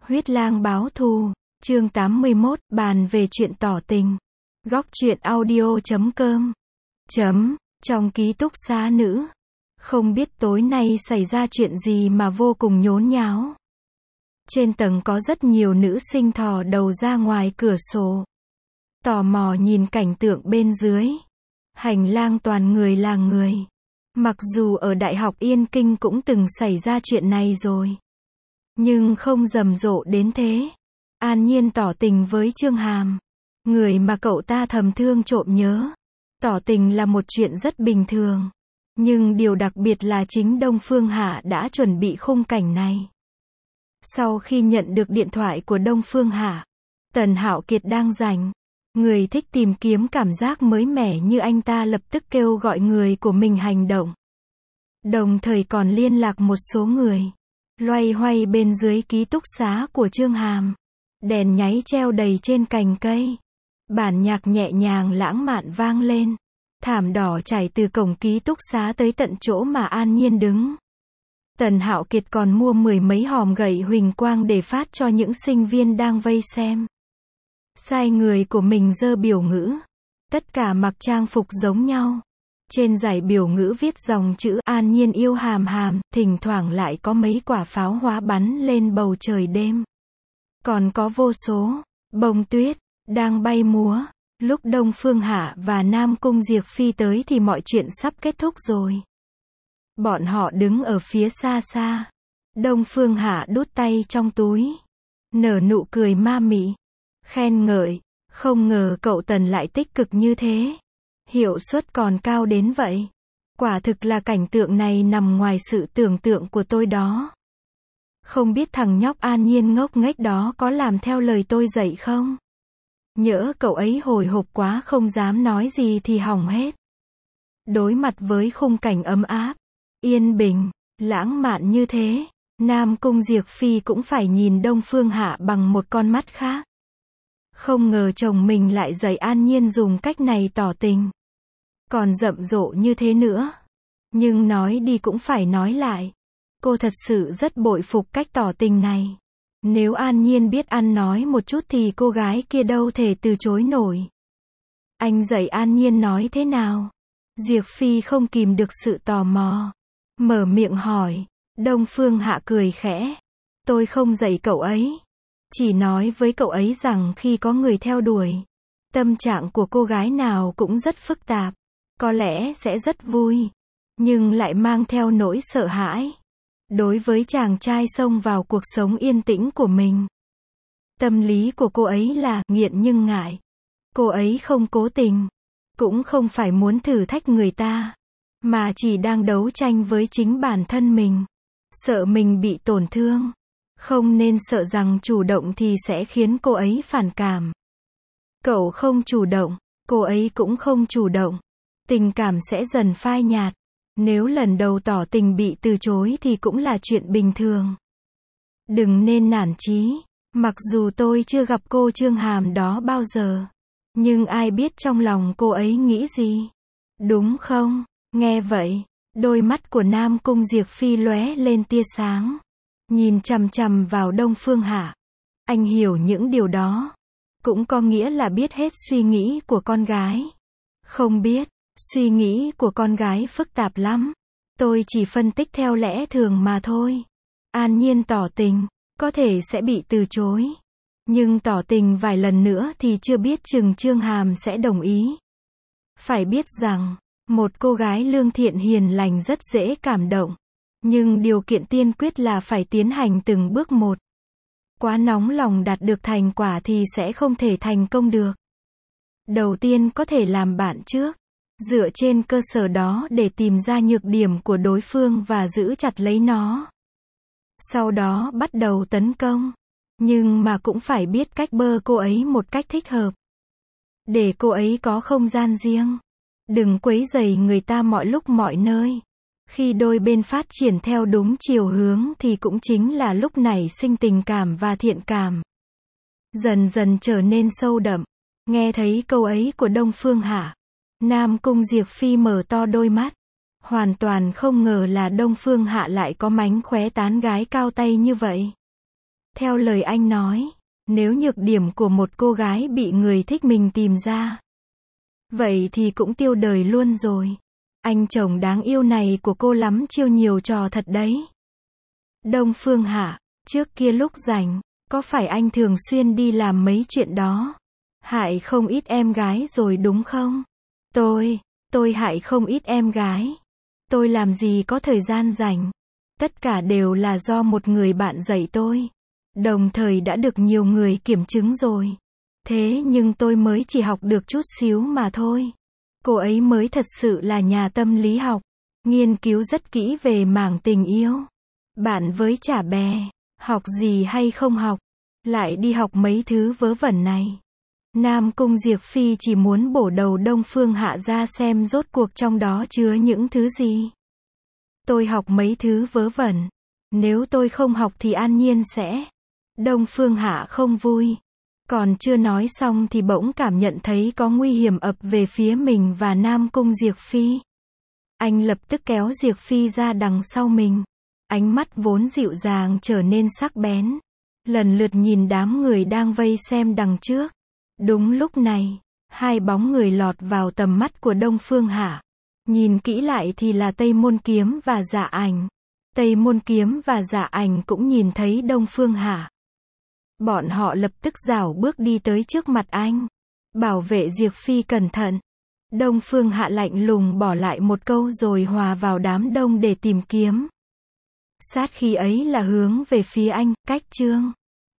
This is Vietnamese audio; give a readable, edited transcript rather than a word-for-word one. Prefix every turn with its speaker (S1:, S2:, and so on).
S1: Huyết lang báo thù, chương 81, bàn về chuyện tỏ tình. Góc truyện audio.com. Trong ký túc xá nữ. Không biết tối nay xảy ra chuyện gì mà vô cùng nhốn nháo. Trên tầng có rất nhiều nữ sinh thò đầu ra ngoài cửa sổ. Tò mò nhìn cảnh tượng bên dưới. Hành lang toàn người là người. Mặc dù ở Đại học Yên Kinh cũng từng xảy ra chuyện này rồi. Nhưng không rầm rộ đến thế. An Nhiên tỏ tình với Chương Hàm. Người mà cậu ta thầm thương trộm nhớ. Tỏ tình là một chuyện rất bình thường. Nhưng điều đặc biệt là chính Đông Phương Hạ đã chuẩn bị khung cảnh này. Sau khi nhận được điện thoại của Đông Phương Hạ, Tần Hạo Kiệt đang rảnh. Người thích tìm kiếm cảm giác mới mẻ như anh ta lập tức kêu gọi người của mình hành động. Đồng thời còn liên lạc một số người. Loay hoay bên dưới ký túc xá của Chương Hàm. Đèn nháy treo đầy trên cành cây. Bản nhạc nhẹ nhàng lãng mạn vang lên. Thảm đỏ trải từ cổng ký túc xá tới tận chỗ mà An Nhiên đứng. Tần Hạo Kiệt còn mua 10 mấy hòm gậy huỳnh quang để phát cho những sinh viên đang vây xem. Sai người của mình giơ biểu ngữ. Tất cả mặc trang phục giống nhau. Trên dải biểu ngữ viết dòng chữ An Nhiên yêu Hàm Hàm, thỉnh thoảng lại có mấy quả pháo hoa bắn lên bầu trời đêm. Còn có vô số bông tuyết đang bay múa. Lúc Đông Phương Hạ và Nam Cung Diệp Phi tới thì mọi chuyện sắp kết thúc rồi. Bọn họ đứng ở phía xa xa. Đông Phương Hạ đút tay trong túi. Nở nụ cười ma mị. Khen ngợi. Không ngờ cậu Tần lại tích cực như thế. Hiệu suất còn cao đến vậy. Quả thực là cảnh tượng này nằm ngoài sự tưởng tượng của tôi đó. Không biết thằng nhóc An Nhiên ngốc nghếch đó có làm theo lời tôi dạy không? Nhỡ cậu ấy hồi hộp quá không dám nói gì thì hỏng hết. Đối mặt với khung cảnh ấm áp, yên bình, lãng mạn như thế, Nam Cung Diệp Phi cũng phải nhìn Đông Phương Hạ bằng một con mắt khác. Không ngờ chồng mình lại dạy An Nhiên dùng cách này tỏ tình. Còn rậm rộ như thế nữa. Nhưng nói đi cũng phải nói lại. Cô thật sự rất bội phục cách tỏ tình này. Nếu An Nhiên biết ăn nói một chút thì cô gái kia đâu thể từ chối nổi. Anh dạy An Nhiên nói thế nào? Diệp Phi không kìm được sự tò mò. Mở miệng hỏi. Đông Phương Hạ cười khẽ. Tôi không dạy cậu ấy. Chỉ nói với cậu ấy rằng khi có người theo đuổi, tâm trạng của cô gái nào cũng rất phức tạp. Có lẽ sẽ rất vui. Nhưng lại mang theo nỗi sợ hãi. Đối với chàng trai xông vào cuộc sống yên tĩnh của mình. Tâm lý của cô ấy là nghiện nhưng ngại. Cô ấy không cố tình. Cũng không phải muốn thử thách người ta. Mà chỉ đang đấu tranh với chính bản thân mình. Sợ mình bị tổn thương. Không nên sợ rằng chủ động thì sẽ khiến cô ấy phản cảm. Cậu không chủ động, cô ấy cũng không chủ động. Tình cảm sẽ dần phai nhạt. Nếu lần đầu tỏ tình bị từ chối thì cũng là chuyện bình thường. Đừng nên nản chí. Mặc dù tôi chưa gặp cô Chương Hàm đó bao giờ. Nhưng ai biết trong lòng cô ấy nghĩ gì. Đúng không? Nghe vậy, đôi mắt của Nam Cung Diệp Phi lóe lên tia sáng. Nhìn chằm chằm vào Đông Phương Hạ. Anh hiểu những điều đó. Cũng có nghĩa là biết hết suy nghĩ của con gái. Không biết. Suy nghĩ của con gái phức tạp lắm. Tôi chỉ phân tích theo lẽ thường mà thôi. An Nhiên tỏ tình, có thể sẽ bị từ chối. Nhưng tỏ tình vài lần nữa thì chưa biết chừng Chương Hàm sẽ đồng ý. Phải biết rằng, một cô gái lương thiện hiền lành rất dễ cảm động. Nhưng điều kiện tiên quyết là phải tiến hành từng bước một. Quá nóng lòng đạt được thành quả thì sẽ không thể thành công được. Đầu tiên có thể làm bạn trước. Dựa trên cơ sở đó để tìm ra nhược điểm của đối phương và giữ chặt lấy nó. Sau đó bắt đầu tấn công. Nhưng mà cũng phải biết cách bơ cô ấy một cách thích hợp. Để cô ấy có không gian riêng. Đừng quấy rầy người ta mọi lúc mọi nơi. Khi đôi bên phát triển theo đúng chiều hướng thì cũng chính là lúc nảy sinh tình cảm và thiện cảm. Dần dần trở nên sâu đậm. Nghe thấy câu ấy của Đông Phương Hạ. Nam Cung Diệp Phi mở to đôi mắt. Hoàn toàn không ngờ là Đông Phương Hạ lại có mánh khóe tán gái cao tay như vậy. Theo lời anh nói, nếu nhược điểm của một cô gái bị người thích mình tìm ra, vậy thì cũng tiêu đời luôn rồi. Anh chồng đáng yêu này của cô lắm chiêu nhiều trò thật đấy. Đông Phương Hạ, trước kia lúc rảnh, có phải anh thường xuyên đi làm mấy chuyện đó? Hại không ít em gái rồi đúng không? Tôi hại không ít em gái. Tôi làm gì có thời gian rảnh. Tất cả đều là do một người bạn dạy tôi. Đồng thời đã được nhiều người kiểm chứng rồi. Thế nhưng tôi mới chỉ học được chút xíu mà thôi. Cô ấy mới thật sự là nhà tâm lý học. Nghiên cứu rất kỹ về mảng tình yêu. Bạn với chả bè. Học gì hay không học. Lại đi học mấy thứ vớ vẩn này. Nam Cung Diệp Phi chỉ muốn bổ đầu Đông Phương Hạ ra xem rốt cuộc trong đó chứa những thứ gì. Tôi học mấy thứ vớ vẩn. Nếu tôi không học thì an nhiên sẽ. Đông Phương Hạ không vui. Còn chưa nói xong thì bỗng cảm nhận thấy có nguy hiểm ập về phía mình và Nam Cung Diệp Phi. Anh lập tức kéo Diệp Phi ra đằng sau mình. Ánh mắt vốn dịu dàng trở nên sắc bén. Lần lượt nhìn đám người đang vây xem đằng trước. Đúng lúc này, hai bóng người lọt vào tầm mắt của Đông Phương Hạ. Nhìn kỹ lại thì là Tây Môn Kiếm và Dạ Ảnh. Tây Môn Kiếm và Dạ Ảnh cũng nhìn thấy Đông Phương Hạ. Bọn họ lập tức rảo bước đi tới trước mặt anh. Bảo vệ Diệp Phi cẩn thận. Đông Phương Hạ lạnh lùng bỏ lại một câu rồi hòa vào đám đông để tìm kiếm. Sát khí ấy là hướng về phía anh, cách Trương.